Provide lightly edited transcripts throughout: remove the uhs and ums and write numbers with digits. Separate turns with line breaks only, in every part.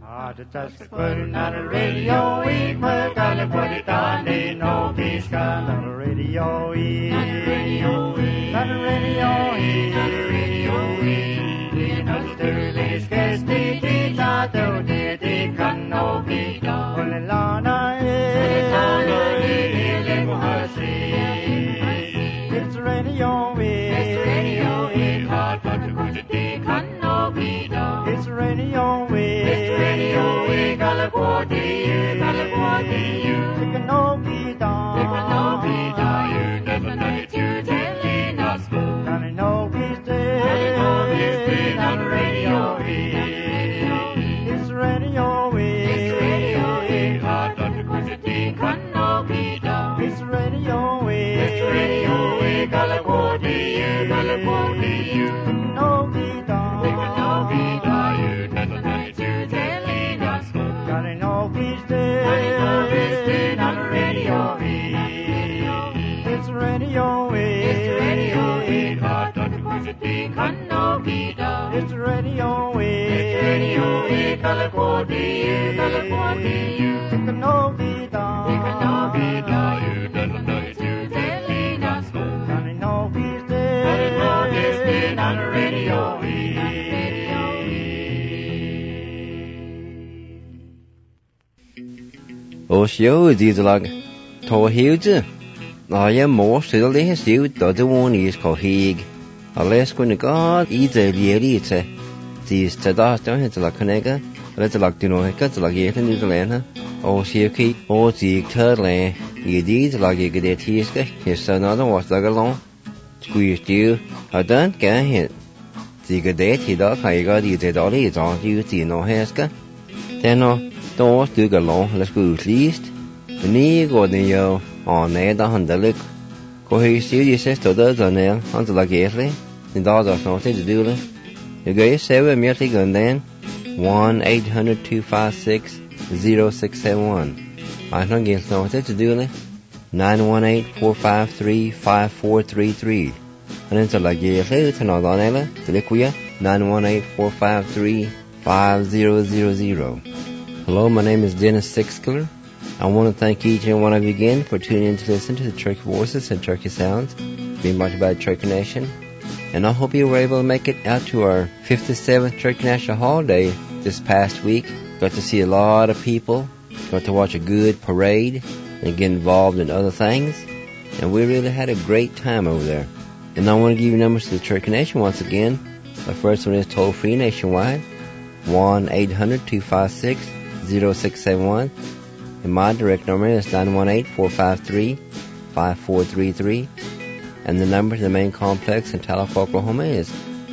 Not a radio, we put on the put it on the no peace gun. Not a radio, not a radio, not a radio, not a radio. Not a sterling, guess the teacher, though they can no be done. Only Lana is, it's radio, it's radio, hard but to put it, they can no be done. It's radio, California, they can no be done. They can no be done. You never know it, you telling us. Can I know he's dead? On the radio, it's radio, it's radio, hard not to put it, they can no be done. It's radio, California, they can no be done. They can no be done. You never know it, you telling us. Can I know he's dead? On the radio, it's radio, it's radio, hard not to put it, they can no be done. It's radio, California, they can no be done. They can no be done. You never know it, you telling us. Can I know he's dead? Can I know he's dead on the radio?
Osio didalag to huge. I am more still the suit the one is cohig. Unless when God eats a lierite. These tadas don't hit like Canega. Let's like to know it cuts like yet in New Zealand. Osio keep all the curly. You did like you get his his another was like along. Squeeze you. I don't get hit. The good day he does. I got you did all these on you see no haska. Then no. Då stykker lov, lad os list. Ni går den jo, og næder han der lyk. Gå høy siv de sidste død der nær, han til lage æsle. Den dag der snart til det døle. Jeg gør selv mere til den den. 1-800-256-0671. Jeg har givet snart til det døle. 918-453-5433. Han er til lage æsle, til noget der næle. Til det kuja. 918-453-5000. Hello, my name is Dennis Sixkiller. I want to thank each and one of you again for tuning in to listen to the Turkey Voices and Turkey Sounds, being brought to you by Turkey Nation. And I hope you were able to make it out to our 57th Turkey National Holiday this past week. Got to see a lot of people, got to watch a good parade, and get involved in other things. And we really had a great time over there. And I want to give you numbers to the Turkey Nation once again. The first one is toll-free nationwide, 1-800-256-0671, and my direct number is 918-453-5433, and the number to the main complex in Tulsa, Oklahoma is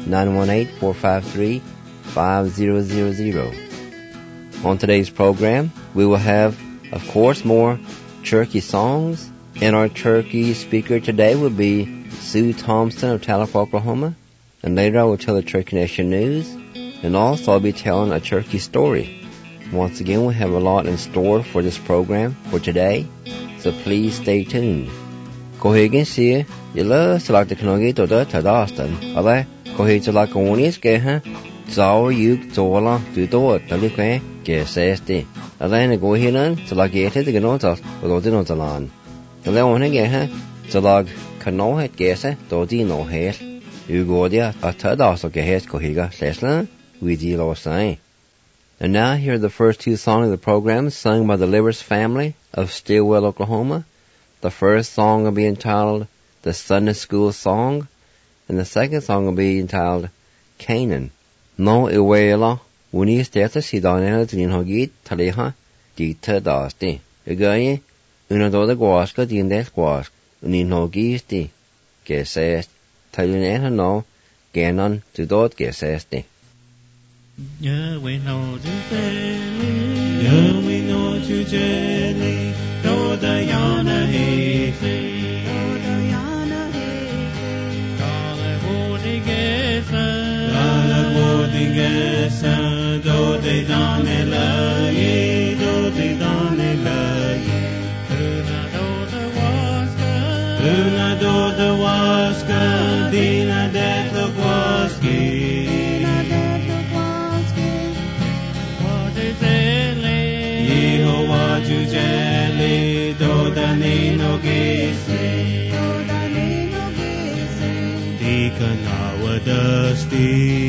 918-453-5000. On today's program, we will have, of course, more Turkey songs, and our Turkey speaker today will be Sue Thompson of Tulsa, Oklahoma, and later I will tell the Turkey Nation news, and also I'll be telling a Turkey story. Once again, we have a lot in store for this program for today, so please stay tuned. Go ahead and see you love to like the Knogi to the Tadastan. Alright, go ahead to like on this game, huh? So you to along to do it, the little get safety. Alright, go ahead and to like it to get on top with the notes along. The little again, huh? To like canoe head guess, do the no head. You go there, a Tadastan get head, go here, Leslie. We did all saying. And now here are the first two songs of the program, sung by the Livers family of Stillwell, Oklahoma. The first song will be entitled The Sunday School Song, and the second song will be entitled Canaan. No iwela, wuni steta si danela din hogit taliha di tadasti. Again, unadoda the guaska din des guask, unin hogisti, gesest, talina no, ganon to dot gesesti.
Yahweh know to jelly, Yahweh know to jelly, do the yana hate, Kala bodigesa, do de danela, do de danela, Luna do the waska, Dina det the waski. gese Dikanawadasti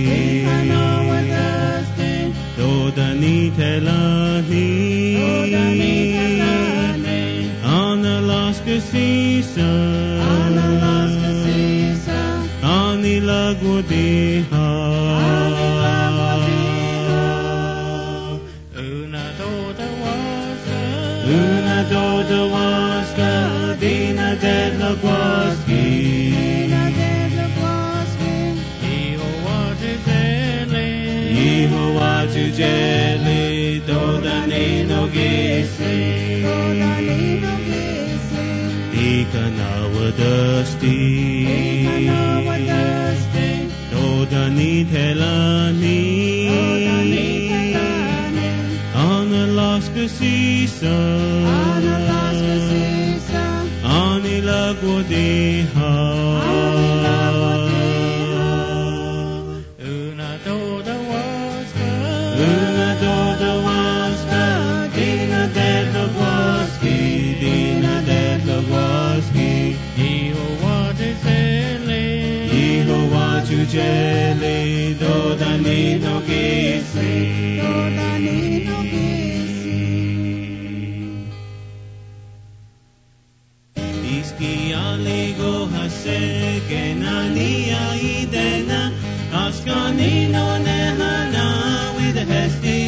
Dodani telani Analaska sisa Anilagwadiha Una doda waska Dina dedlagwaski Iho wajujele Dodani no gese Dikanawadasti Dodani telani Analaska sisa Anilagwadiha Una doda waska Dina dedlagwaski Iho wajujele Dodani no gese Iski aligo hase Kenani aidena Askani no nehana with a hesti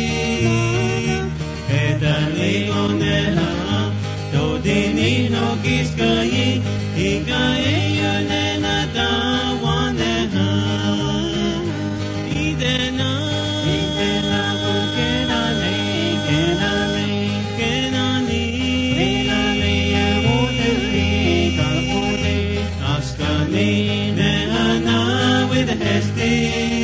Edali oneha Dodini no giskayi Ikaye yunena da waneha Idena Askani nehana with a hesti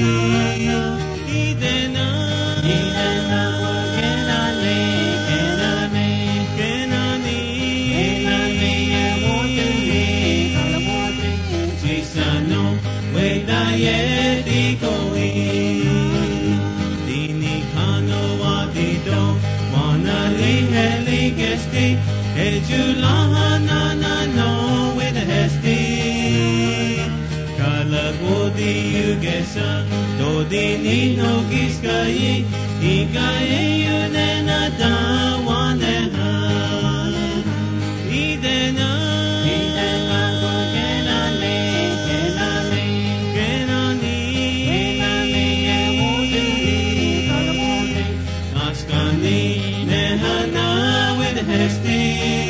no with a hesti Kalagodi yugesa Dodini no giskayi Ikaye yunena da waneha Idena Askani nehana with a hesti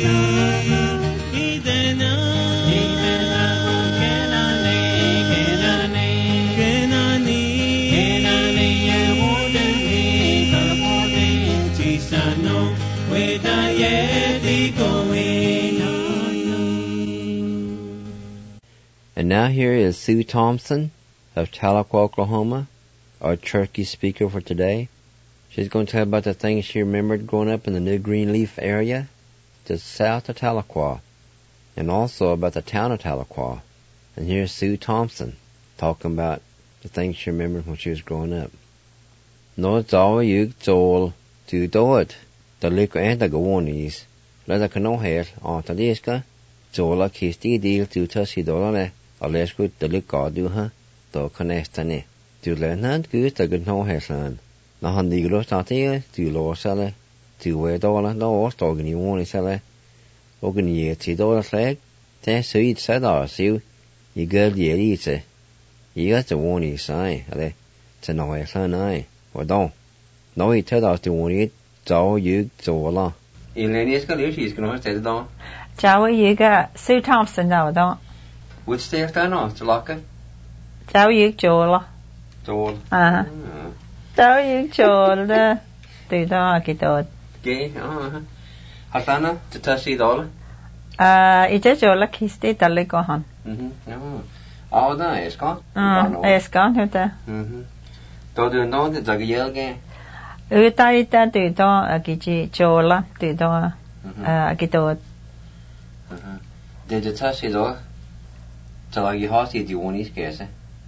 And now here is Sue Thompson of Tahlequah, Oklahoma, our Cherokee speaker for today. She's going to tell about the things she remembered growing up in the New Greenleaf area, just south of Tahlequah, and also about the town of Tahlequah. And here's Sue Thompson talking about the things she remembered when she was growing up. No zawa yug zol tu doit, the liquor and the gawonies, let the canoe hair on the disca, zola kisti deal to tussi dollar. Alles gut, the liquor do ha, do connectane. To learn not good, the good no hairsan. Na han the gross not here, to lower seller, to wear dollar, no or stogging you want to sell. Ogan ye $2 flag, 10 sweet said you girl ye eat it. You got the one you say, ale, to no hairsan I, or don't. No, he tell us to want it, so you zola. Elenia's got she's going to say it down.
Chào you got Sue Thompson now, don't.
Which day after now, to lock it?
Chào you Joel.
Joel.
Chào you Joel, từ đó cái đó.
Okay, Hasana, to $2.
It's Joel kisti talle go han.
Oh, no, it's gone.
It's gone hutta.
Do you know the Zagayel game?
Ita từ đó cái Joel từ đó cái đó.
Did you $2? So like you hosti do one is case.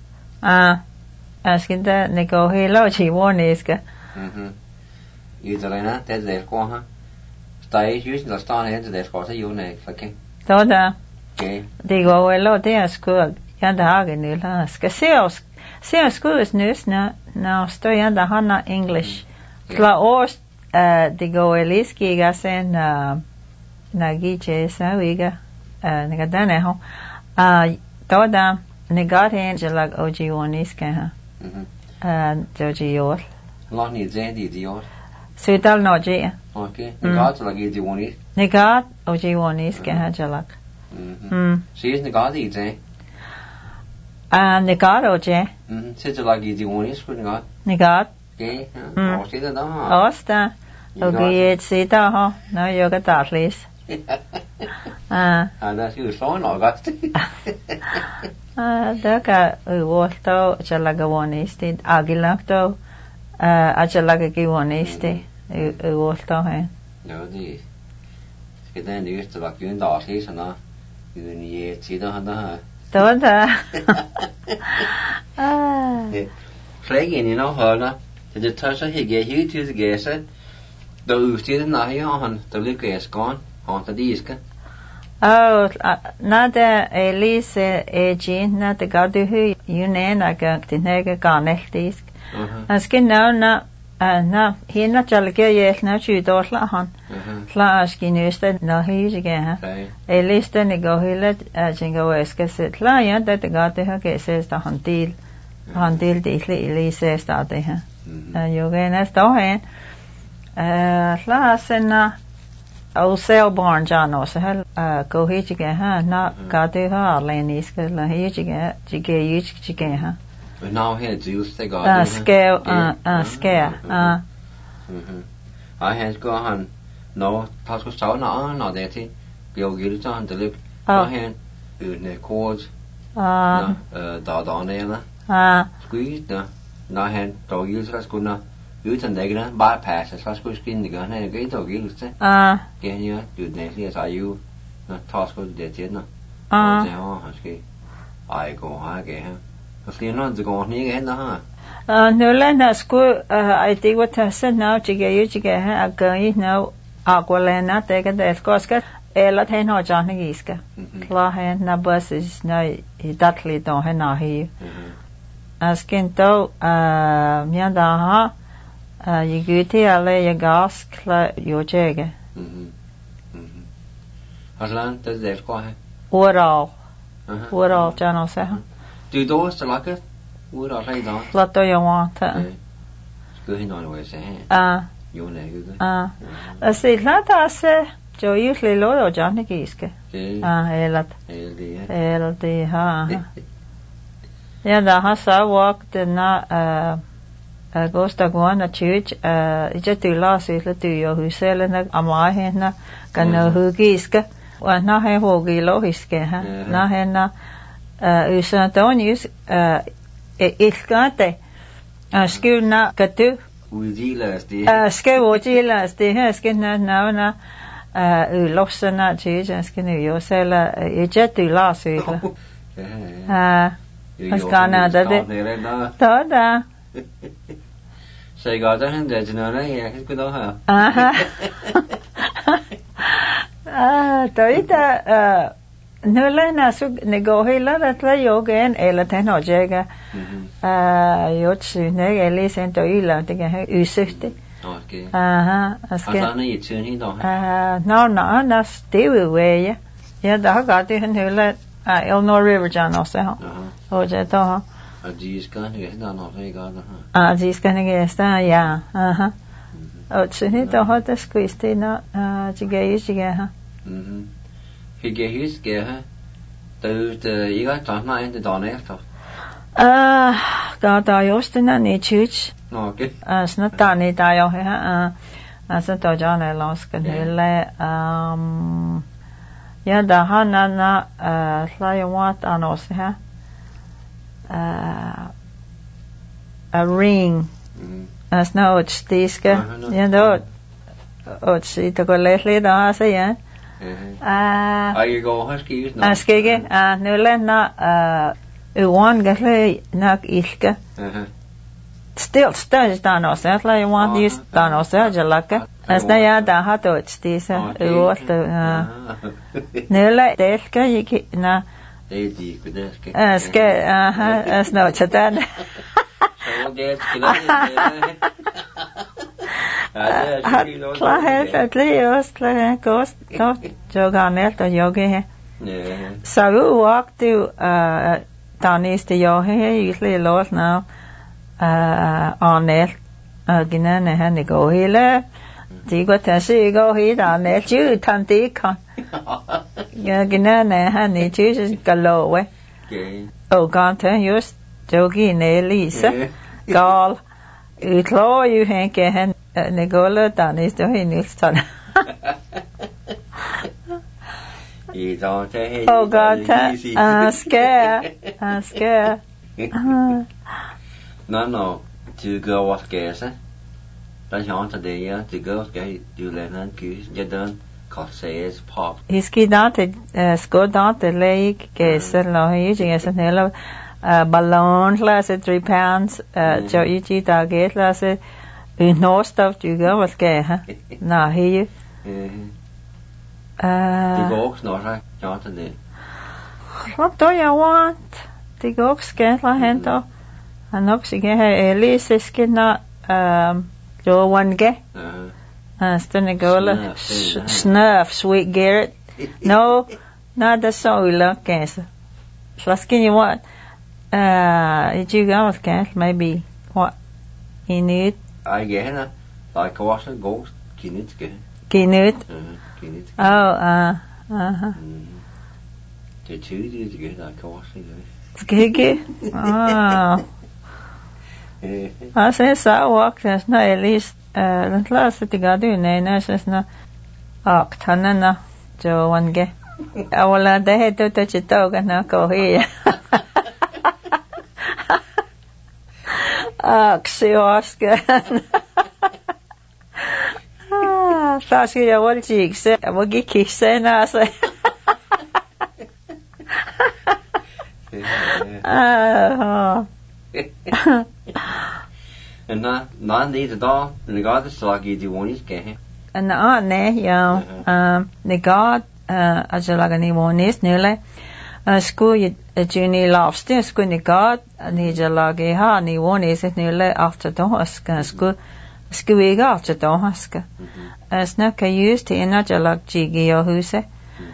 Asking that nego hello chi one is ka.
You the lena that's there ko ha. Stay using the stand here that's ko sa you ne fucking.
Toda.
Okay.
Digo, lo de school. Yanda hagen nula. Ska se school is nus na sto yanda hana English. Tla os digo eliski gasen na giche sa wiga naga dane ho. Toda negaren jelag oji woniska ha. Joji yor.
Lot ni zendi dior.
Sutal noji.
Okay. Negat lag idi woni.
Negat oji woniska ha jelag.
She is negat idi.
Negat oji.
Sit lag idi woni sku negat.
Negat.
Okay. Oh, see that da.
Osta. Okay, sita ho. No yoga darlis.
That's you so in August.
Daka uolto chalaga wonisti agilakto achalaga ki wonisti uolto he.
No, the then used to like you in darlis and that. You in the see that.
Toda.
Flagging, you know, Hola. The touch he gave you to the guest. The usted na here on the liquor is gone on the disc.
Oh, nada Elise Jean, nada gadu hu yunen aga tinega garnech disc. Askin na hina chalke yech na chudorla han. Tla askin usta na hijige ha. Elise ne go hilet jingo eska sit la yan that gadu hu ke says the handil disli Elise sta de ha. Yoga sto hen. Tla o sale barn jano so hel go hijige ha na gadu ha lenis ke la hijige jige jige ha.
We now here juice they got.
Scale scare.
I had go on no tasco stone no that it go get on the lip.
Oh.
Hand in the chords. Da there. Squeeze the na hand to use as good na. Use and they bypass as fast as skin the gun and get to use it. Can you do nearly as I you not toss go to the no. I go again. If you're not going again,
no, na school, I think what I said now, Chiga, a girl, no, Aqualena, take a death cosca, a lot hen or Johnny Iska. Clahen, na buses, no, he duckly don't have here. Asking though, Mianda, you guilty, I lay a gas, your jagger.
Aslan, does that quiet?
What all, John, say.
Do those to like it? Would I lay down?
What do you want?
Going on with say. You know,
I say, let us say, Joe usually loyal Johnny Giske. LD, yeah, the house I walked in goes to go on a church, it's just too last is to you who selling a my hen, can know who Giske, or not have Hogi Lohiske, not hen. Usantonius ilkate skuna katu skewojila sti skina na ulosana chija skina yosela ejetu lasila askana dade toda
say got that and that no yeah good ha
toita Nulla na sug negohila ratla yogen ela teno jega yotsu ne elisen to ila tege usutte
okay
aske
asana yituni do
na stewe we ya da ga te nulla Illinois River John also ho je to ha
ajis kan ge na no re ga
ajis kan ge sta ya otsu ni to ha ta squiste na jige ha
He get his gear, the you got to not in the dawn after.
God, I used to not need church.
Okay.
It's not done it, I as a John, I lost can yeah, the Hana, fly what on us, a ring. As no, it's this, you know, it's it to go lately, the say,
you go husky no
askege nulla na one gahle nak ilka still stage danos la you want these danos jalaka as na ya da hato stisa what nela delka yiki na ske as no chatan la het leos la kost joganet to yoge so walk to Tanis de Johe usually lot now on it again and go hele digo tasi go he on it you tanti con again and he chooses galo we oh god just jogi ne Lisa gal utlo you hank hen negola Tanis de he nilston oh God, scare.
No, to go what gas, that's on today, to go get you let kiss, get done, cause says pop.
He's kidnapped, scored the lake, gas, and using as a hello, balloon, last 3 pounds, Joe target, last no stuff to go with gay, now here.
The goks not right, Jonathan.
What do you want? The goks get la hento. And oxygen Elise skin not Joe one ge. Stenegola snuff, sweet Garrett. No, not the soil cancer. Slaskin you what? Did you go with gas? Maybe what you need?
I get like a washer ghost, kinit get.
Kinit. Oh,
The 2 days to get that costly.
Skiggy? Oh. I say so walk, there's no at least, the last that you got to do, there's no Tanana, Joe one gay. I will let the head to touch a dog and not go here. She was good. Saski ya wal jikse wagi kisse na say
and na need da negad slagi di wonis ke
and ne ya negad ajalagani wonis nele sku juni lafste sku negad ni jalagi ha ni wonis nele after da sku skuiga after da haska Snaka used to inajalak jigi o huse.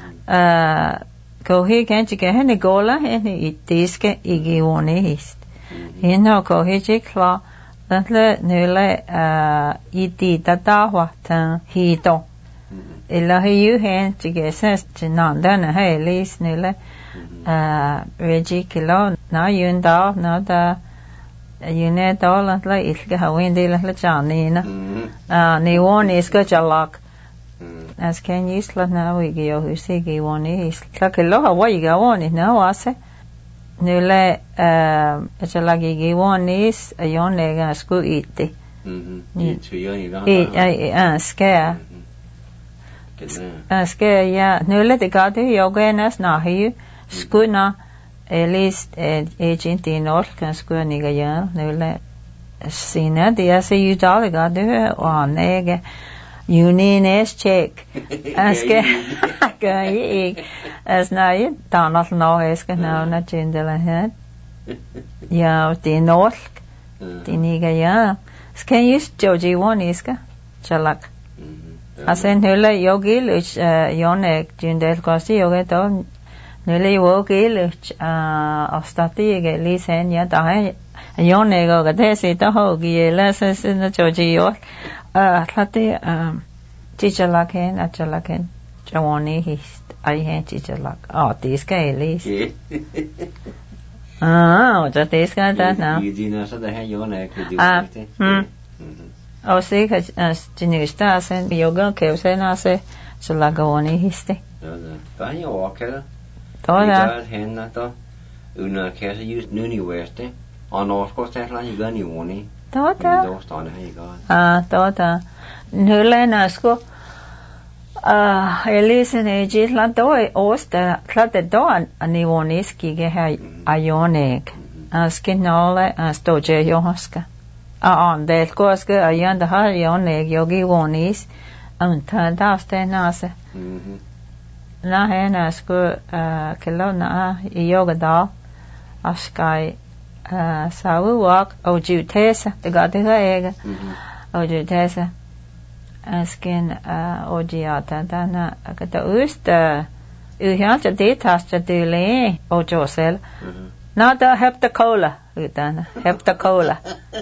Ko he can't get any gola any diske igi one east. He no ko he jikla that le nule iti tatawa tan hito. Illa he you hand to get sense to none then a hey least nule Reggie kilo na yun da na da Yune dolan la ilga hawindi la janina. Ni one is go jalak. As can you slat na wigi o husigi one is. Lakilo hawaii go on it now ase. Nule jalagi one is a yon lega sku iti. Scare. Scare ya. Nule de gadu yoga nas na hiu. Sku na. At least agent in North can square nigga ya nule sina dia se you dollar got do on nega unines check aske as na you Donald no eske now na chendela het ya the North the nigga ya can you Joji one iska chalak asen nule yogi luch yonek jindel kosi yoge to Nili wogi ostati ge lisen ya da yone go ga desi to hogi la ses na joji yo tlati chichalak jawani hist ai hen chichalak tis ka elis ja tis ka da na
Yidina sa da yone ke
o se ka jinista sen yoga ke se na se chalagawani histe
da yo walker
Toda.
Henna to una kesa use nuni weste on osko setla ni gani woni.
Toda.
Do stone he ga.
Toda. Nulena sko Elisen age la do osta klate do ani woni ski ge ha ionek. Skinole stoje johaska. on del koske ayanda har yonig yogi wonis unta daste nase na hena sku kilo na yoga da askai sawu walk oju tesa de gadega ega oju tesa askin ojiata dana kata ust uhyanta detasta dele ojosel nada heptacola utan heptacola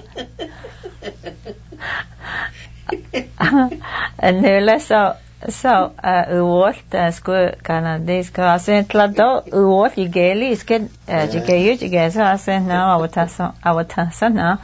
and nula so uolt sku kanadis ka sentlado uolt igeli isken jikeyu jigesa sen na awatasa na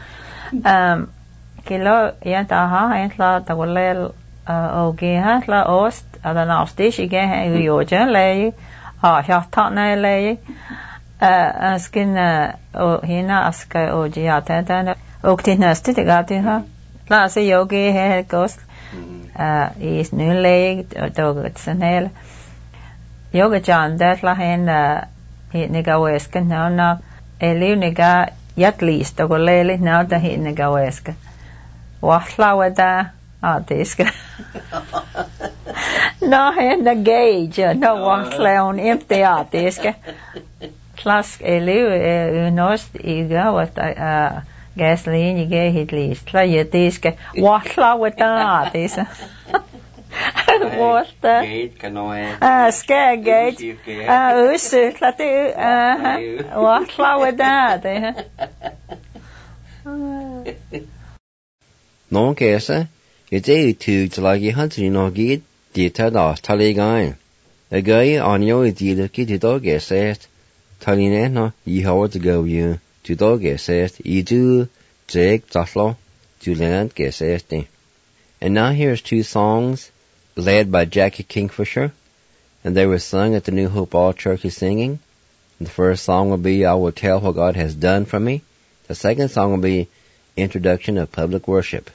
kilo yanta ha entla tagolel oge ha la ost adana ostish ige uyoja le ha tana le askin hina aska ojiata dana oktinasti tegati ha la se yogi he kost is nu leg dogot sanel yoga jan dat la hen hit niga wesken na eliu niga yatlis dogolele na da hit niga weska wahla wada diska no hen the gauge no wahla on empty diska Klask eliu nost iga wat gasoline you get hit least tla yetiske wahla wada disa what
Gate kanoe.
Scare gate. Usu klatu. Wahla wada
Non kesa, yete tu tlagi hantri no gid dita da taligain. A guy on yo idila ki dog esest taline no ye howard to go you to dog esest idu jake taflo to land gesest. And now here's two songs led by Jackie Kingfisher, and they were sung at the New Hope All Church Singing. The first song will be I Will Tell What God Has Done For Me. The second song will be Introduction of Public Worship.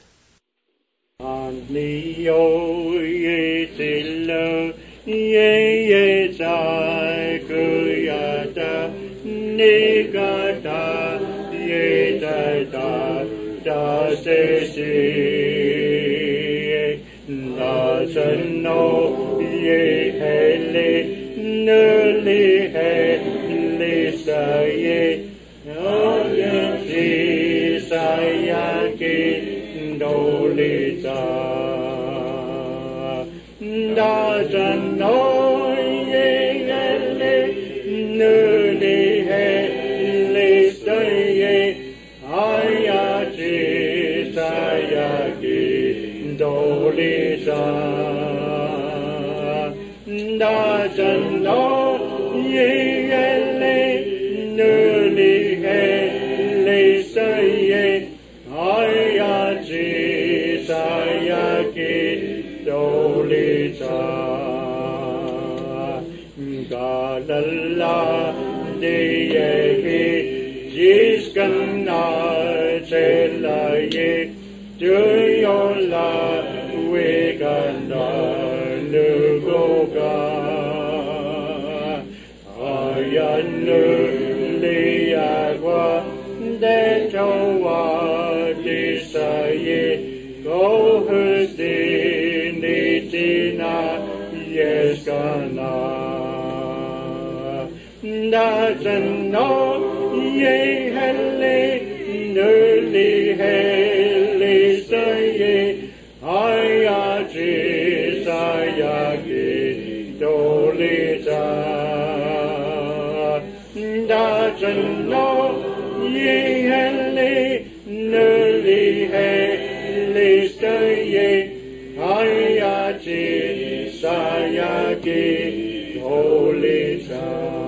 No ye hele nuli hele saye ayati sayaki dolita da no ye hele nuli hele saye ayati sayaki dolita da no ye ele nuli hele saye ayaji sayaki dolita galalla de jiskanna chelaye duyola weganda nugoga ayanu liagwa de towa disaye go husdini tina yeskana dazano ye hele nuli hele saye ayaji sayagi dolita dazano ye hele nuli hele saye ayaji sayagi dolita.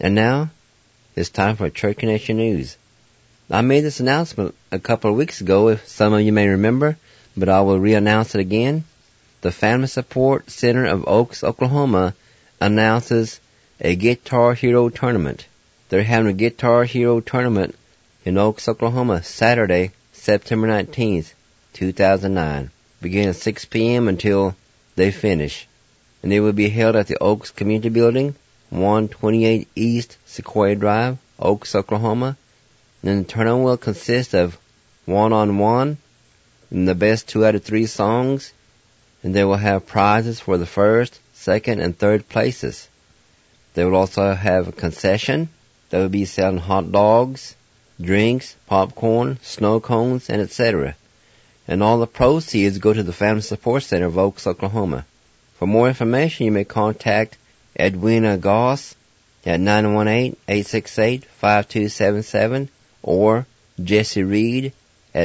And now, it's time for Cherokee Nation News. I made this announcement a couple of weeks ago, if some of you may remember, but I will re-announce it again. The Family Support Center of Oaks, Oklahoma, announces a Guitar Hero tournament. They're having a Guitar Hero tournament in Oaks, Oklahoma, Saturday, September 19th, 2009, beginning at 6 p.m. until they finish. And it will be held at the Oaks Community Building, 128 East Sequoia Drive, Oaks, Oklahoma. And the tournament will consist of one-on-one and the best 2 out of 3 songs, and they will have prizes for the first, second, and third places. They will also have a concession that will be selling hot dogs, drinks, popcorn, snow cones, and etc. And all the proceeds go to the Family Support Center of Oaks, Oklahoma. For more information, you may contact Edwina Goss at 918-868-5277 or Jesse Reed at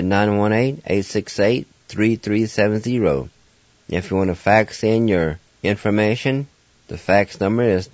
918-868-3370. If you want to fax in your information, the fax number is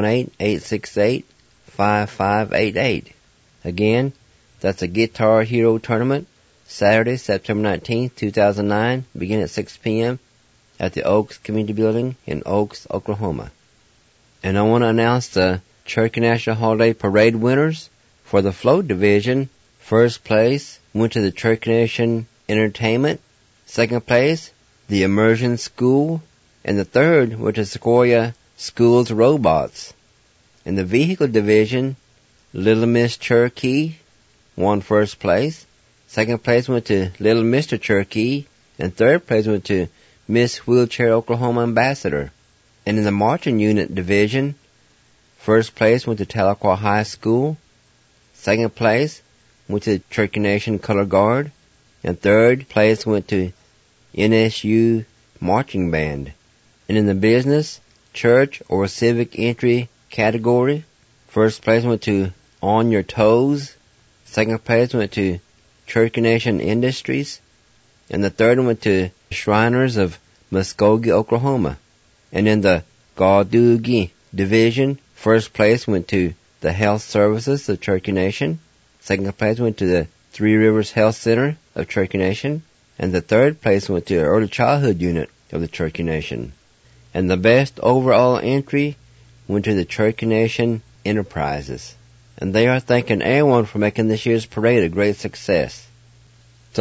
918-868-5588. Again, that's a Guitar Hero tournament, Saturday, September 19th, 2009, beginning at 6 p.m. at the Oaks Community Building in Oaks, Oklahoma. And I want to announce the Cherokee National Holiday Parade winners. For the float division, first place went to the Cherokee Nation Entertainment, second place, the Immersion School, and the third went to Sequoia Schools Robots. In the vehicle division, Little Miss Cherokee won first place, second place went to Little Mr. Cherokee, and third place went to Miss Wheelchair Oklahoma Ambassador. And in the marching unit division, first place went to Tahlequah High School, second place went to Cherokee Nation Color Guard, and third place went to NSU Marching Band. And in the business, church, or civic entry category, first place went to On Your Toes, second place went to Cherokee Nation Industries, and the third went to Shriners of Muskogee, Oklahoma. And in the Gaudoogie division, first place went to the Health Services of Cherokee Nation, second place went to the Three Rivers Health Center of Cherokee Nation, and the third place went to the Early Childhood Unit of the Cherokee Nation. And the best overall entry went to the Cherokee Nation Enterprises. And they are thanking everyone for making this year's parade a great success. So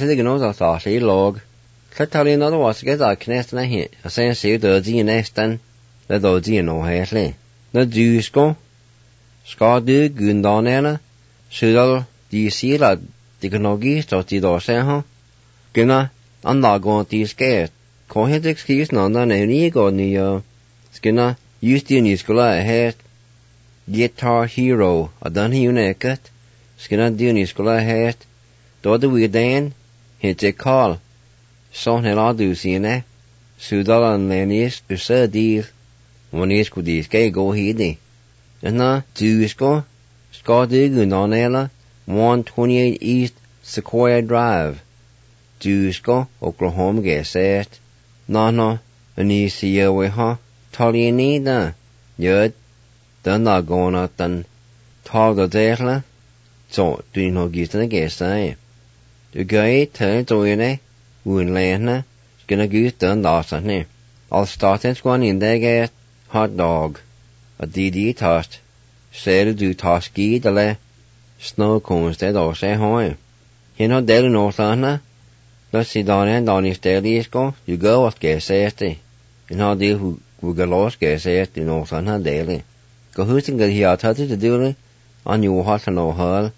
Tali another was get our connect na hit. I say see the G next then the G no hasle. The Jusko Skadu Gundonena Sudal di Sila Dikonogi to the Dorsen. Gina, I'm not going to be scared. Call his excuse none than any go near Skinner used to in school ahead. Guitar Hero, a done he naked. Skinner doing school ahead. Do the we then hit a call. Son hela du sine, Sudalan lenis du dir, one is could this gay go hidi. And na, Jusko, Scottig Gunonella, 128 East Sequoia Drive, Jusko, Oklahoma Gasset, no, Anisia we ha, Tali nida, Yud, done not going out then, Tall the Zerla, so do you know get in the gas, Du guy turn to in Woon Lana, gonna goose done Dawson. I'll start and swan in there get hot dog. A DD toast. Say do toss ski the le. Snow cones dead or say hoy. You know daily north Lana? Let's see down and down if daily is go. You go what get safety. You know deal who get lost get safety north Lana daily. Go who's in good here to do it on your hot and no hull.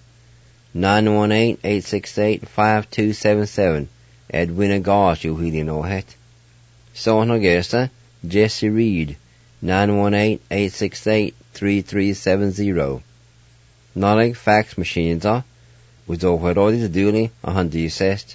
918-868-5277. Edwina Goss, you really know it. So no guessa, Jesse Reed, 918-868-3370. Not fax machines are, with over all these duly, 100 cest,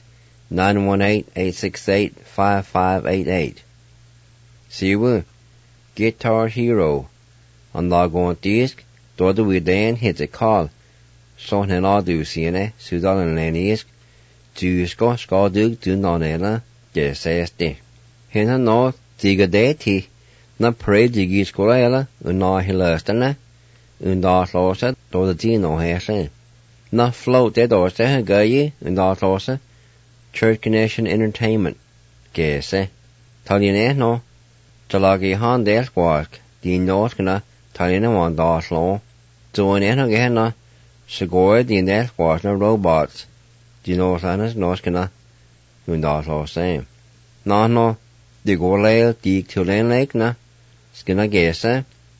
918-868-5588. See you, Guitar Hero, on log on disc, do the we then hit a call. So hen all do see Sudan and Lanisk, Jusko Skadug do nonella, Jesesti. Hen no, Tiga deti, na pray digi scolella, una hilastana, undalose do the dino hese. Na float de dorse gaye undalose Church Nation Entertainment gese. Taline no talagi han del squark di norskna taline wan daslo. Join no gehna Sigor di del squark na robots. Di norsanas norskna undalose. Na no de gorleil di tulen lake na skina gese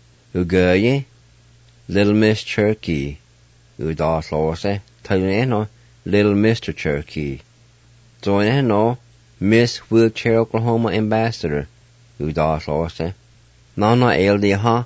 ugaye Little Miss Cherokee udalose taline no Little Mr. Cherokee. Join no Miss Wheelchair Oklahoma Ambassador udalose. Nana LD ha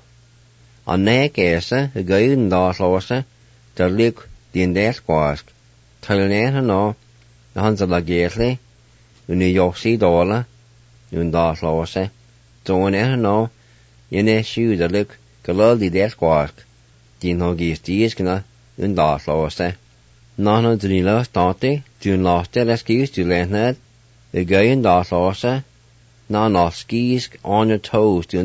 Anne gese ugaye udalose the lik din del squask. Taline no Hansala Gately New York City dollar undalose. Join no Yene shoe the lik galadi del squask. Din hogi stiskna undalose. Nana drila stati dun laste leskis du lehned ugaye undalose. Nana skisk on your toes dun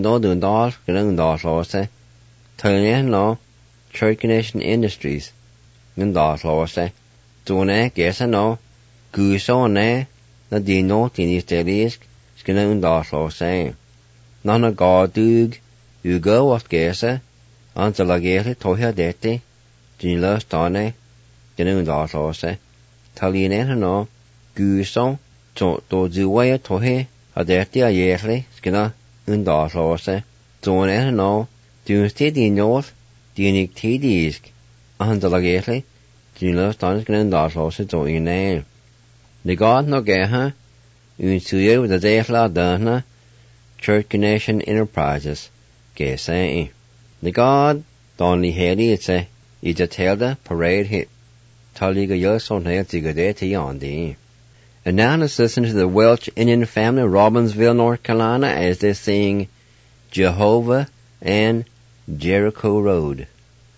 undalose. Taline no Church Nation Industries undalose. Join gesa no guso ne na dino tinis delisk skina undalose. Nana gardug uga wat gesa antalagere tohia dete dinla stane skina undalose. Taline no guso do juwaya tohe adete ayerle skina undalose. Join no dunste dinos dinik tidisk antalagere dinla stane skina undalose join. The God no geha unsuye with the deathla dana Church Nation Enterprises gese. The God donly heli itse ijatelda parade hit taliga yoson he tigadeti yondi. And now let's listen to the Welch Indian family of Robbinsville, North Carolina as they sing Jehovah and Jericho Road.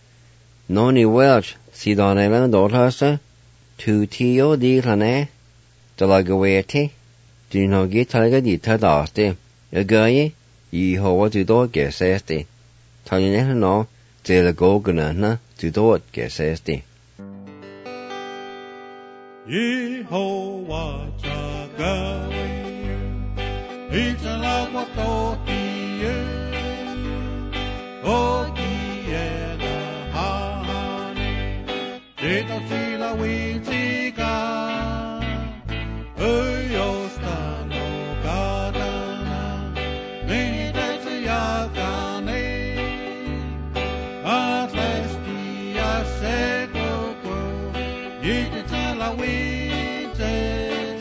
Noni Welch si donela dolhasa tu tio di lane Dalagaweti, do no get talaga di tadaste, a guy, ye hoa to do gesesti. Taline no, de la gogana to do it gesesti.
Yehovah Chagawe, it's a lagwato tiye, o kiela hane, dito sila witika. Oyostano gadana, mini yagane, atlesti asekoko, yitala witesti,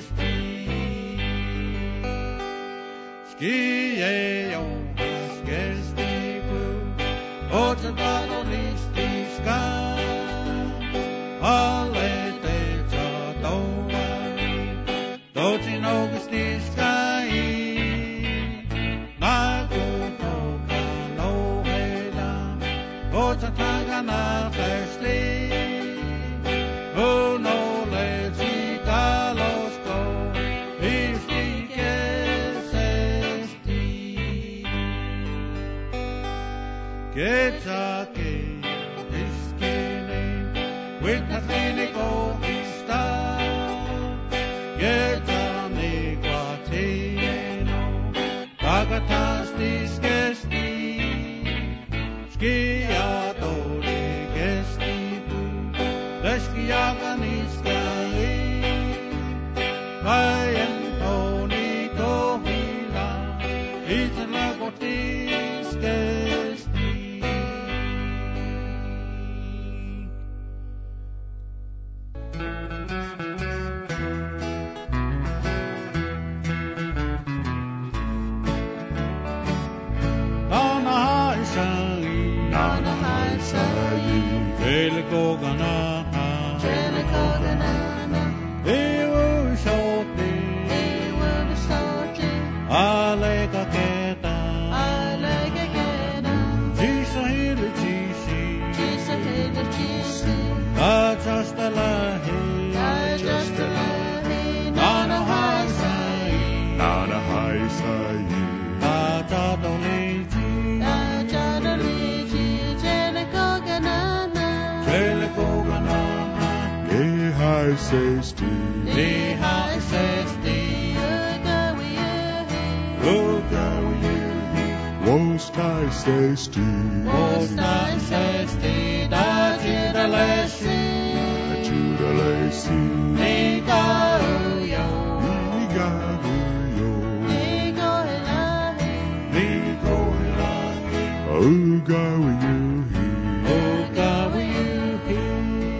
skie yo skestiku, otadano listiska, alete chatoa. Doci nogusti sky, nago toka no hela, ota taga na festli, oh no lezi talos go, isti kesesti, getake iskene, with nothing go ista. Getane guateno, bagatas disgesti, sciatore gesti tu, lesciaganisca Antoni tohila, itla gotis gesti.
Jericho safety.
The high safety.
Oh, God, will you Most high safety.
Most high safety. Da Judah Lacy.
Judah Lacy.
Nigahuyo.
Nigahuyo.
Nigohilahi.
Oh, God, will you
Oh, God, will you hear?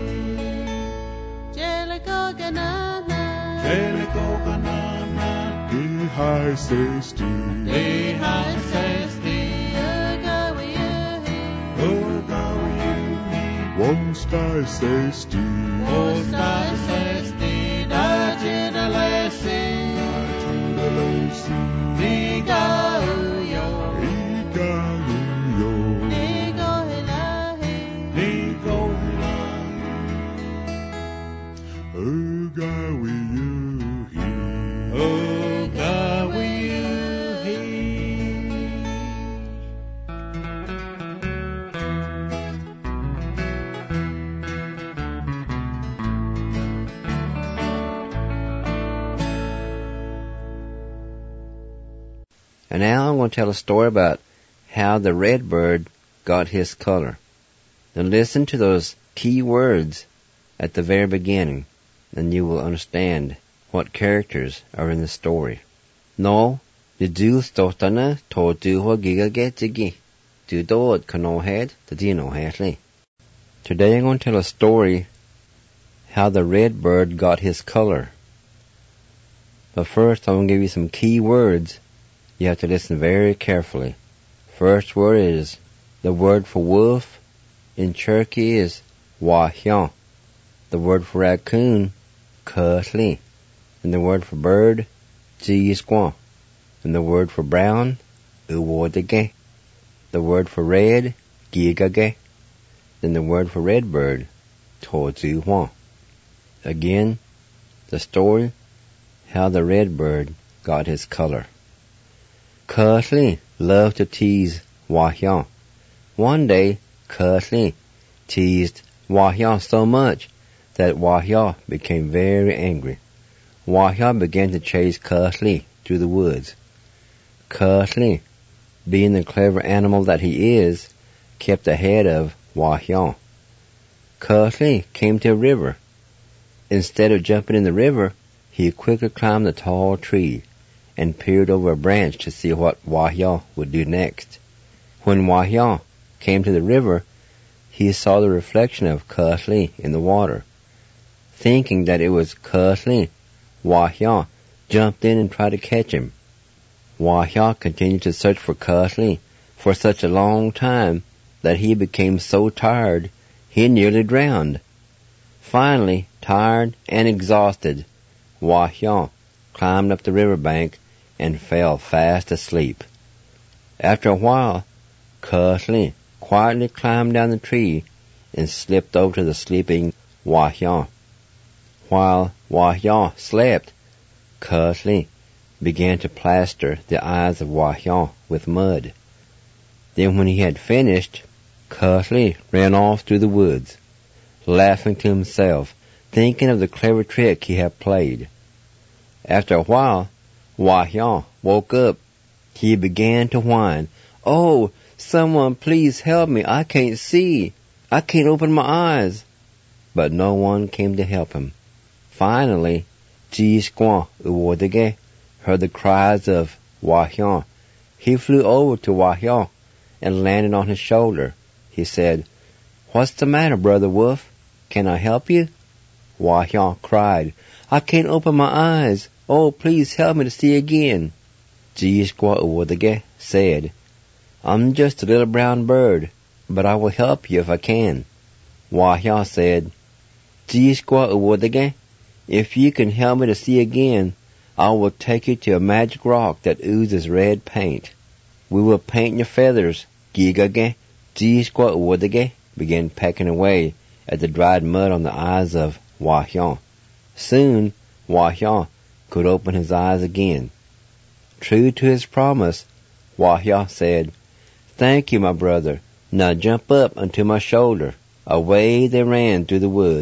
Jericho Ganana. The high safety.
The high safety.
Oh, God, will you Most high safety.
Most high safety. Da Judah Lacy.
Judah Lacy.
Nigahuyo.
Nigahuyo.
Nigohilahi.
Oh, God, will you hear?
Oh, God, will you hear?
And now I'm going to tell a story about how the red bird got his color. Now listen to those key words at the very beginning, and you will understand what characters are in the story. No, the du stotana to du ho giga getigi. Du dood kano head, the dino hatly. Today I'm going to tell a story how the red bird got his color. But first I'm going to give you some key words. You have to listen very carefully. First word is, the word for wolf in Cherokee is wahyan. The word for raccoon, cutly. And the word for bird, jiisquan. And the word for brown, uwodage. The word for red, gigage. Then the word for red bird, tozuhuan. Again, the story, how the red bird got his color. Cutly loved to tease Wahyan. One day, Cutly teased Wahyan so much that Wahyan became very angry. Wahyan began to chase Cutly through the woods. Cutly, being the clever animal that he is, kept ahead of Wahyan. Cutly came to a river. Instead of jumping in the river, he quickly climbed a tall tree and peered over a branch to see what Wahyan would do next. When Wahyan came to the river, he saw the reflection of Cutly in the water. Thinking that it was Cutly, Wahyan jumped in and tried to catch him. Wahyan continued to search for Cutly for such a long time that he became so tired he nearly drowned. Finally, tired and exhausted, Wahyan climbed up the riverbank and fell fast asleep. After a while, Cutly quietly climbed down the tree and slipped over to the sleeping Wahyan. While Wahyan slept, Cutly began to plaster the eyes of Wahyan with mud. Then when he had finished, Cutly ran off through the woods, laughing to himself, thinking of the clever trick he had played. After a while, Wahyan woke up. He began to whine, "Oh, someone please help me. I can't see. I can't open my eyes." But no one came to help him. Finally, Jiisquan Uwodage heard the cries of Wahyan. He flew over to Wahyan and landed on his shoulder. He said, "What's the matter, Brother Wolf? Can I help you?" Wahyan cried, "I can't open my eyes. Oh, please help me to see again." Jiisquan Uwodage said, "I'm just a little brown bird, but I will help you if I can." Wahyan said, "Jiisquan Uwodage, if you can help me to see again, I will take you to a magic rock that oozes red paint. We will paint your feathers, Gigage." Jiisquan Uwodage began pecking away at the dried mud on the eyes of Wahyan. Soon, Wahyan could open his eyes again. True to his promise, Wahyan said, "Thank you, my brother. Now jump up onto my shoulder." Away they ran through the woods,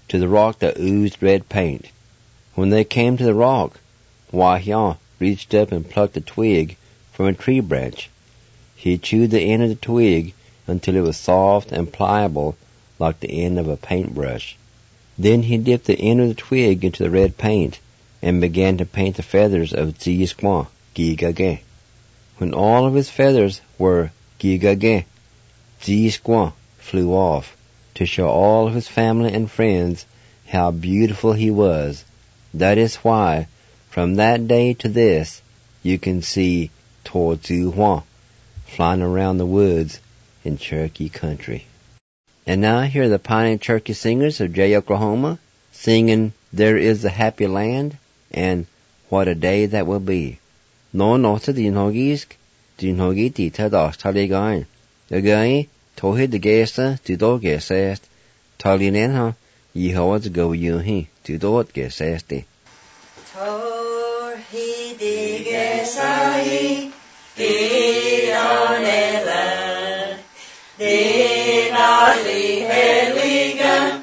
to the rock that oozed red paint. When they came to the rock, Wah Hyah reached up and plucked a twig from a tree branch. He chewed the end of the twig until it was soft and pliable like the end of a paintbrush. Then he dipped the end of the twig into the red paint and began to paint the feathers of Zi-Squan, Gigage. When all of his feathers were Gigage, Zi-Squan flew off to show all of his family and friends how beautiful he was. That is why, from that day to this, you can see To Zu Huan flying around the woods in Cherokee country. And now here are the Pioneer Cherokee Singers of Jay, Oklahoma, singing There Is a Happy Land and What a Day That Will Be. No nota dinhogisk, dinhogi tita das taligain. Again, tohid the gesta to do gesest, talinenha, yehoads go yuhi, to do it gesesti.
Torhi di gesai, di onela, di nali heliga,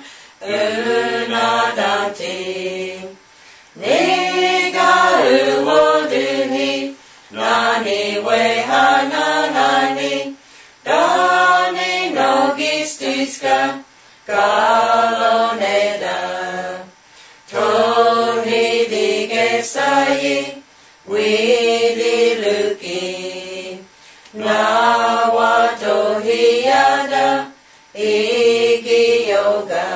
unadati, niga uwoduni, nani wehananani, dani nogistiska, galoneda. Torhi di gesai, widi luki, na watohiada, igi yoga,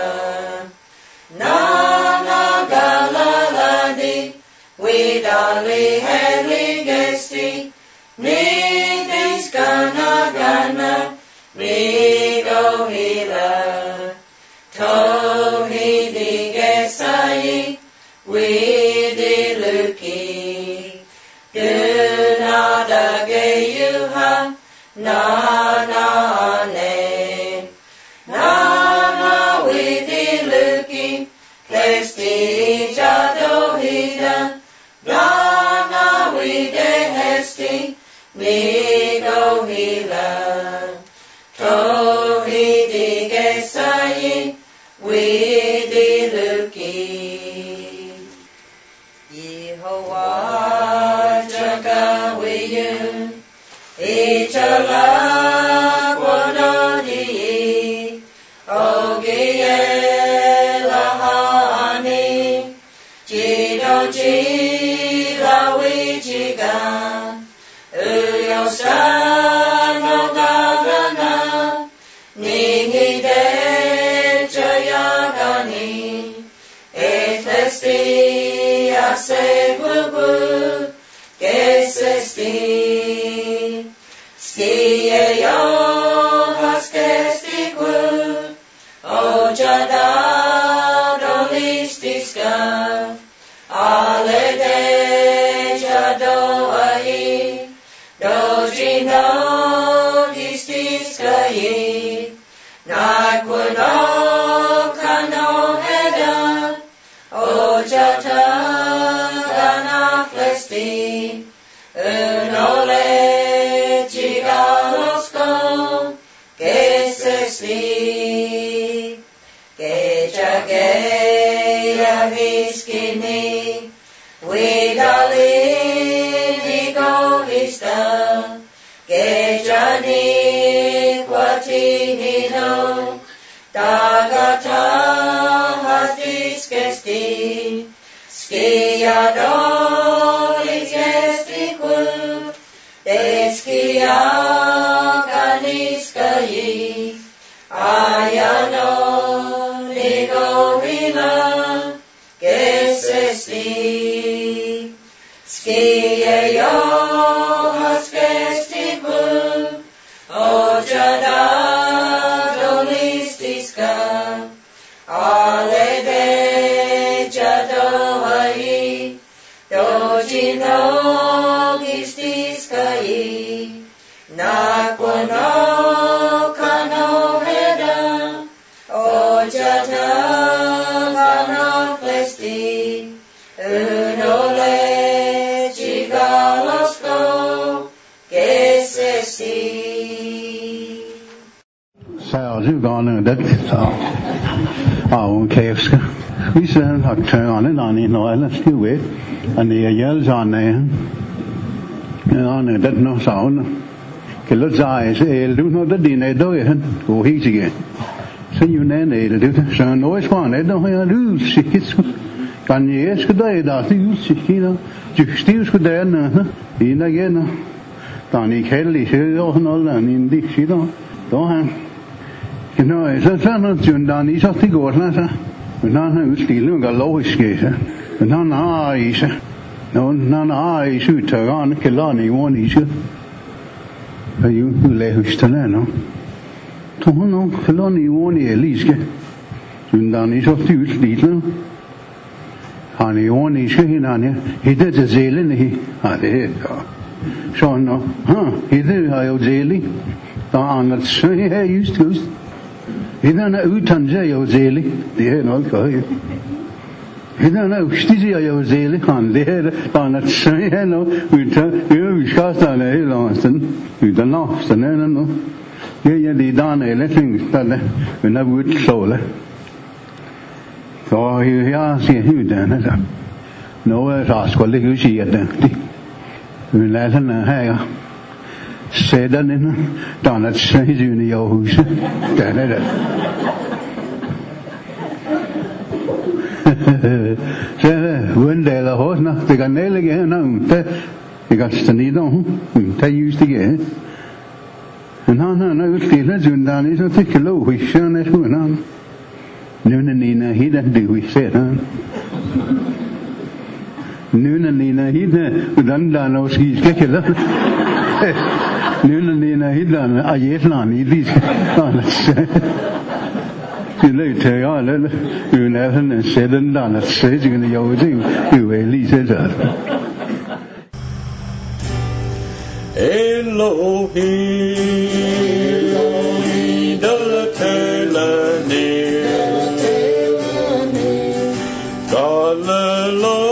na galaladi, widali heligesti, nidis gana, migo hila, tohi di gesai, widi luki, gunada geyuha, na ne, na widi luki, klesti jadohida, na wide hesti, migo hila, tohi di gesai, widi luki. Yehovah jaga wiyu, ichala kwadodi, ogiye lahani, jido jila wijiga, uyosano gagana, ningide jayagani, etesti asegubu, kesesti, skie yo haskestiku, ojada dolistiska, alede jadoai, dojino distiskai, naikuno kano heda, ojata gana flesti, unole chigalosko, kesesti, kechageya viskini, widali nigovista, kechani quatinino, tagata hastiskesti, skiado iskestiku, eskia kaniskai, ayano nigovila, kesesti, skieyo haskestiku, ojada dolistiska, alede jadoai, dojino gistiskai, nakwano kano heda, ojata gana flesti, unole chigalosko, kesesi.
Sao chứ con nữa đất sao Okay, we said I'll turn on it on in oil, let's do it. And the yells on there. And on it, that no sound. Kills eyes, do know the dinner, do it, go heat again. So you know, do so noise one, I don't have to lose it. Can you ask the day that you see, you still could then, in again. Danny Kelly, she don't know, and in this, she don't have. You know, it's a son of June Danny, so the goes, none who's still got low skate, none eyes, none eyes who turn on Kilani one issue. You lay who's to know. To no, Kilani one at least get. June Danny, so the still. Honey, one issue in on here, he did a zailing, he had it. So no, he did a zailing. On that say, hey, used to. He don't know who turns out Zeli, the head no go. He don't know who sticks out Zeli on the head on that say, no, we cast on a Lawson, we don't know, so no. Yeah, the done a letting that when I would soul. So he asked you then, no, ask what you see at them. We let him hang. Sedan dan het seizoen in jouw huis. Ken je dat? Zeg, wendele hoort nog, de kan hele gaan nou, de kan ze niet doen, de juist gaan. En dan uitstellen, zo dan is het ik geloof, ik zou net goed aan. Nu niet hier dat doe ik zeg aan. Nu niet hier, dan als je kijkt dan. Nu niet dan, je hebt niet die alles. Je leert ja, nu hebben een zeden dan het zegen in jouw ding, je weet dat.
Elohim, de telene, Galileo.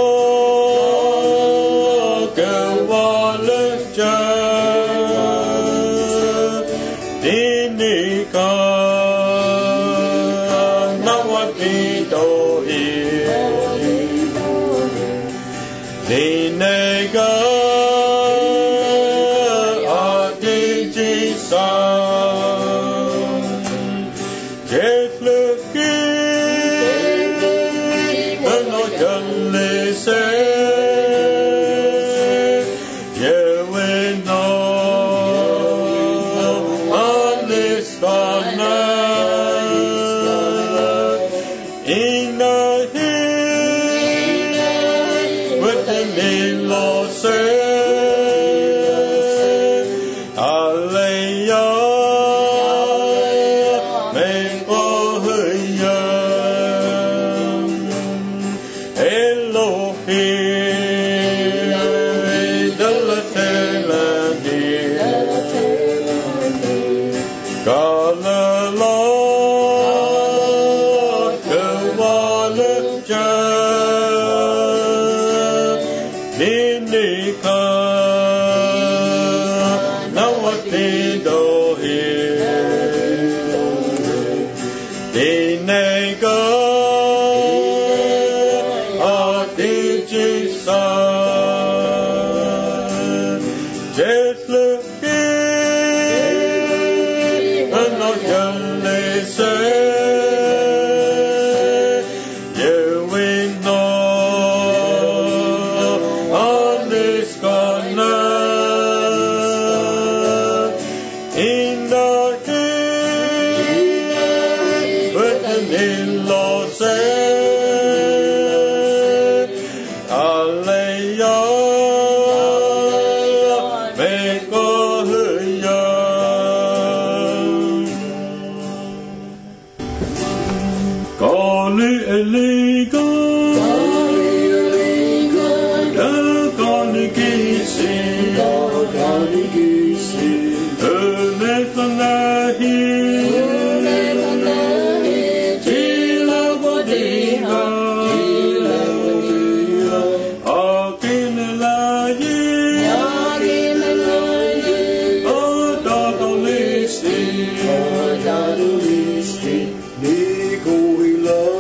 Nico, we love.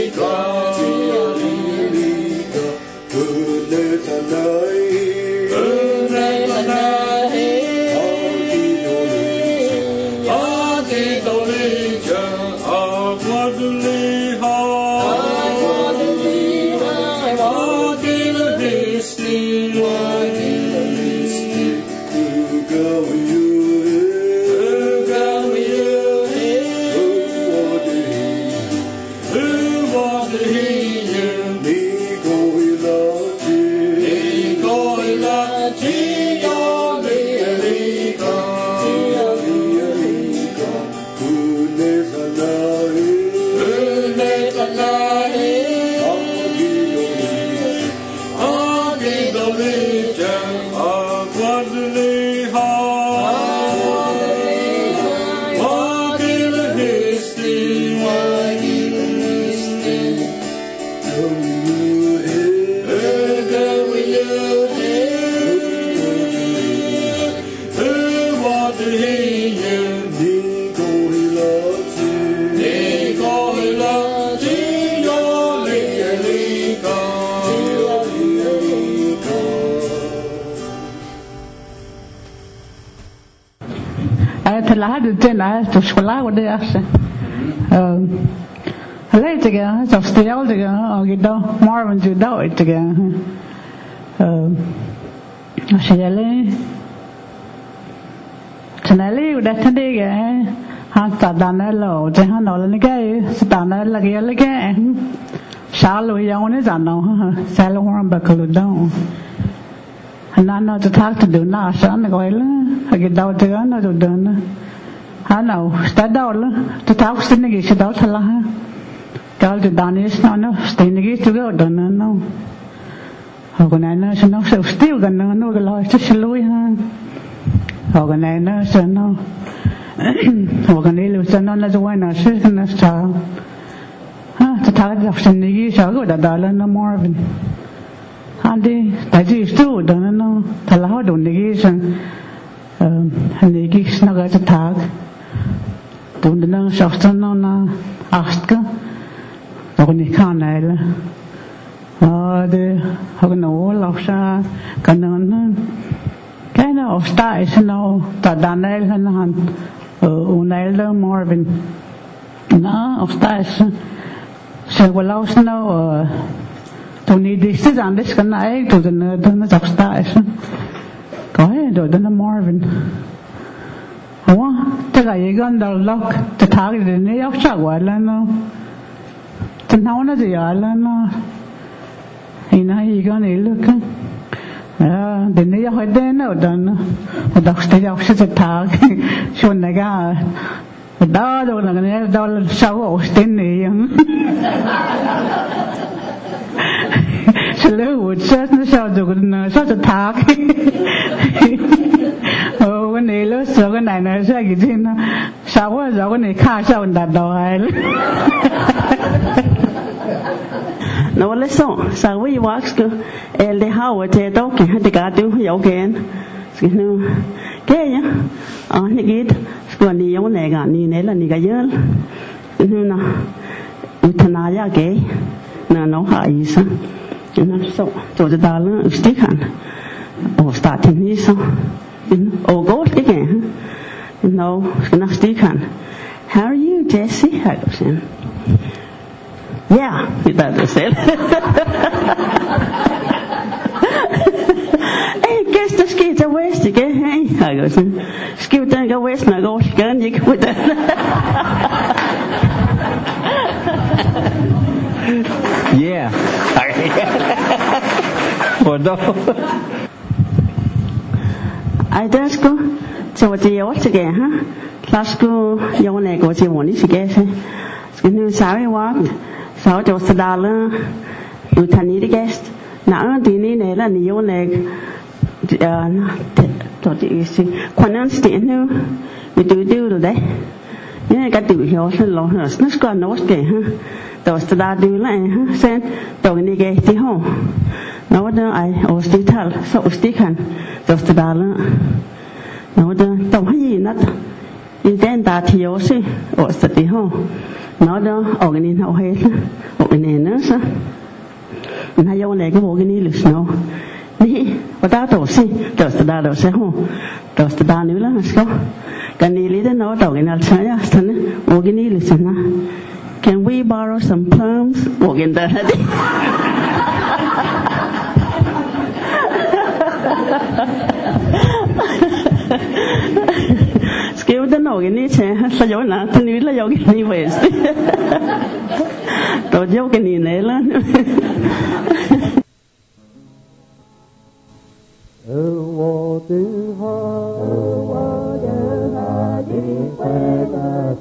to school with the action. Later again, so stay all together, or get down Marvin to do it again. Chanelli, that today, Hanta Danello, Jehan or Legay, Stana Lagay again. Shallow young is unknown, Salon Buckle down. And I know to talk to do now, son, I get down to another done. I know, start out to talk to the gish about Allah. Girl to Danish, no, stay the gish to go, don't know. Organizer, no, so still gonna know the law to Louis. Organizer, no. Organizer, no, as a winner, certain as child. To talk of the gish, I'll go to Darla, no more of it. Andy, that is true, don't know. Talau don't the gish and the gish no got to talk. Don't know, Shafton on Aska, or Nikanel. Oh, the Hogan of Sha, Canon, kind of stars, no, Tadanel and Unelda Marvin. No, of stars. So, well, also no, to need this is on this can I to the nerd of stars. Go ahead, or the Marvin. Cái gì con đầu lóc thì tháo cái này ốc sạc quá lên nó thì nấu nó gì ở lên nó thì nó gì con này lúc thì nó ốc hơi đen nó đó nó đọc thì ốc sẽ tháo cái xuân này cả đó đâu là cái này đó là sáu ốc tên này sẽ lấy hụt xét nó sao được nó sao sẽ tháo cái cái này lúc sửa cái này nó sẽ cái gì nó sao quá rồi cái này khá sao đặt đầu hay
nó lấy số sao với wax cơ el de how thế đó cái thì cả tôi hiểu cái nhá này cái còn đi giống này cả này là này cái dơ nó thana ya cái nó hại sao nó số cho ta là stick hẳn starting như sao Oh, God again. No, not Stephen. How are you, Jesse? I goes in. Yeah, that said. Hey, guess the skids are west again, hey? I goes in. Skid don't go west, and I go again, you can put that.
Yeah. Or no.
I just go so what you watch again, huh? Last school, you want to go to one is again. So you sorry walk, so just the dollar, you can need a guest. Now, do you need a new leg? What do you see? Quanon stand new, we do today. You got to be here so long, it's not going to know huh? Those the dollar do like, huh? Send, don't need a get home. Nó đó ai ở stick thal, so stick hẳn, đó là đó. Nó đó tổng hay gì nát, in den đã thiếu gì, ở stick ho, nó đó organin hậu hết organin nữa sao na yo le cái organin lus no ni bata to si to sta do se ho to sta ni la sko kan ni li de no to gen al cha ya stan organin lus na can we borrow some plums organ da Skriv den någon i tjej, så jag när den vill jag ni vet. Då jag kan ni nela.
Vad du har din själa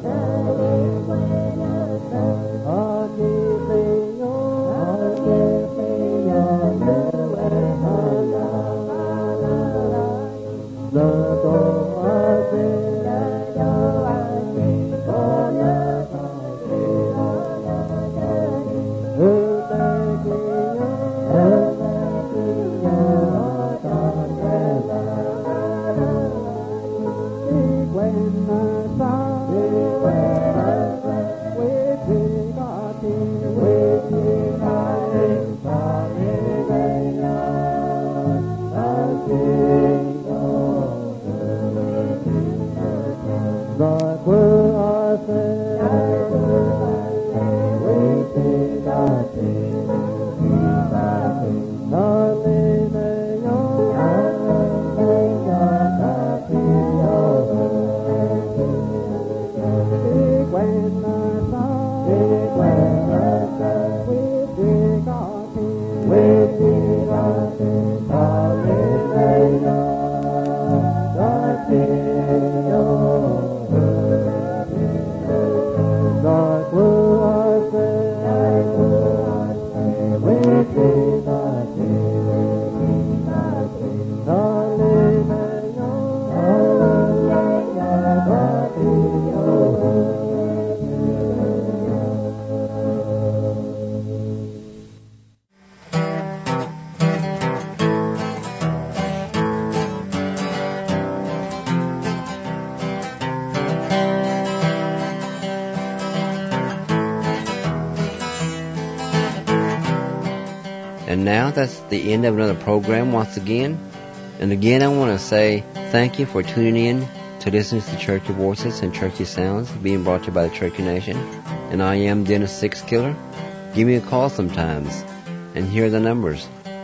And now that's the end of another program once again. And again, I want to say thank you for tuning in to listen to Cherokee Voices and Cherokee Sounds being brought to you by the Cherokee Nation. And I am Dennis Sixkiller. Give me a call sometimes. And here are the numbers.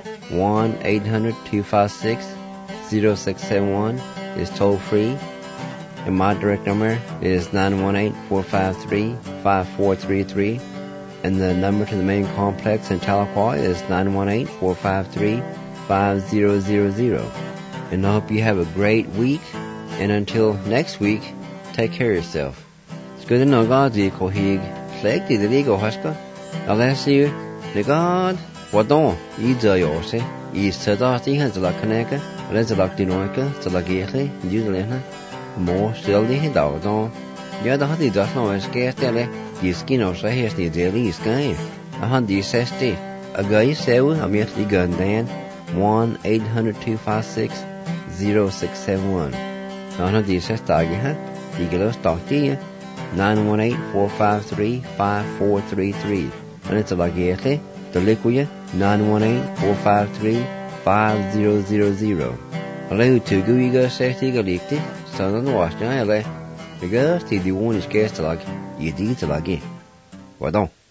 1-800-256-0671 is toll free. And my direct number is 918-453-5433. And the number to the main complex in Tahlequah is 918-453-5000. And I hope you have a great week. And until next week, take care of yourself. Good to know God, the Kohig, Flag, the Ligo Huska. Unless you, the God, what don't, either yours, is Sadati has la Kanaka, Resalak Dinoika, Salagiri, Judelina, more still the dog on. The other Huddy does not scarce tell you skin or say here's the daily sky. 160. A guy sew immediately gun dan 1-800-256-0671. None of these says Dagger, Eagles Doctor 918-453-5433. And it's a Lagate, the Liquia 918-453-5000. Hello to Guiga says Eagle, son of the wash, the girls, the one is scarce to like, you did to like it. Well done.